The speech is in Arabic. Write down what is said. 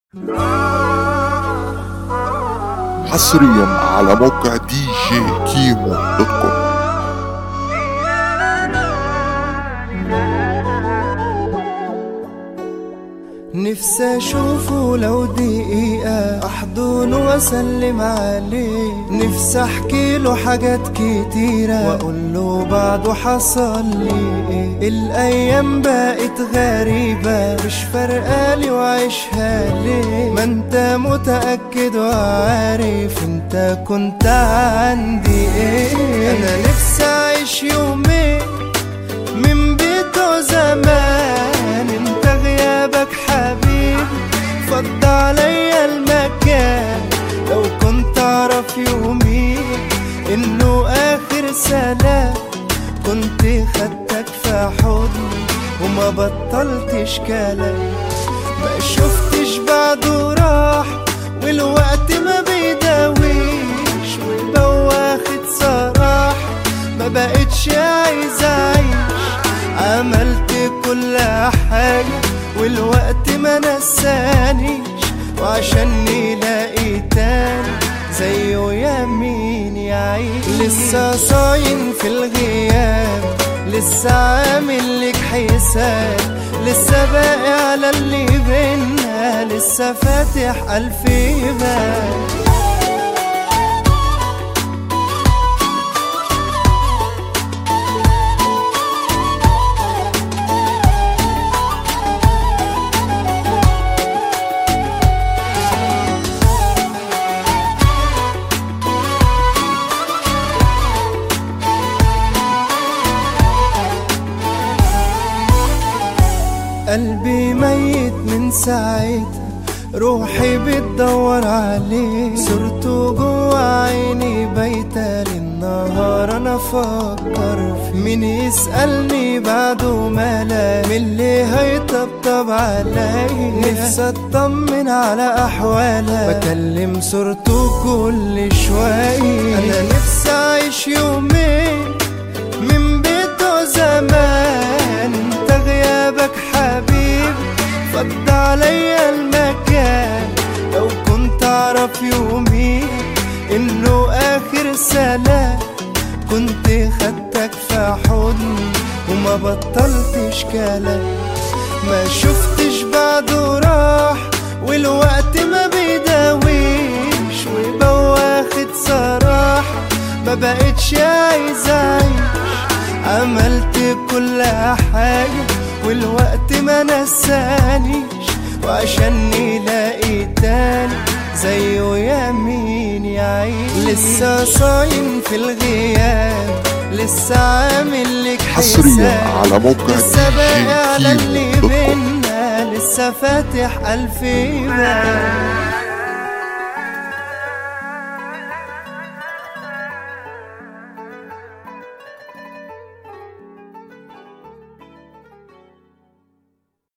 حصريا على موقع دي جي كيمو دوت كوم. نفسي اشوفه لو دقيقة احضنه واسلم عليه، نفسي احكي له حاجات كتيرة واقول له بعده حصل لي ايه. الايام بقت غريبة مش فارقالي وعيشها ليه، ما انت متأكد وعارف انت كنت عندي ايه. انا نفسي اعيش يومين من بيته زمان، انت غيابك حبيبي فض عليا المكان. لو كنت اعرف يومي انه اخر سلام كنت خدتك في حضني وما بطلتش كلام. ما شفتش بعده راح والوقت ما بيداويش، والبواخد صراحة ما بقتش عايز اعيش. عملت كل حاجة والوقت ما نسانيش، وعشان نلاقي تاني زيه يمين يعيش. لسه صاين في الغياب، لسه عامل لك حساب، لسه باقي على اللي بينا، لسه فاتح ألف باب. قلبي ميت من ساعتها، روحي بتدور عليه، صورته جوا عيني بايتة للنهار انا افكر فيه. مين يسألني بعده ملا من اللي هيطبطب عليا، نفسي اطمن على احوالها بكلم صورته كل شوية. انا نفسي اعيش يومين من بيته زمان، انت غيابك حبيبي فض عليا المكان. لو كنت اعرف يومي انه اخر سلام كنت خدتك في حضني وما بطلتش كلام. ما شفتش بعده راح والوقت ما بيداويش، والبواخد صراحة ما بقتش عايز اعيش. عملت كل حاجة والوقت ما نسانيش، وعشان نلاقي تاني زيه يمين يعيش. لسه صايم في الغياب، لسه عامل لك حصريا على موقع لسه باقي على دي جي اللي كيمو دوت كوم. بينا، لسه فاتح ألف باب.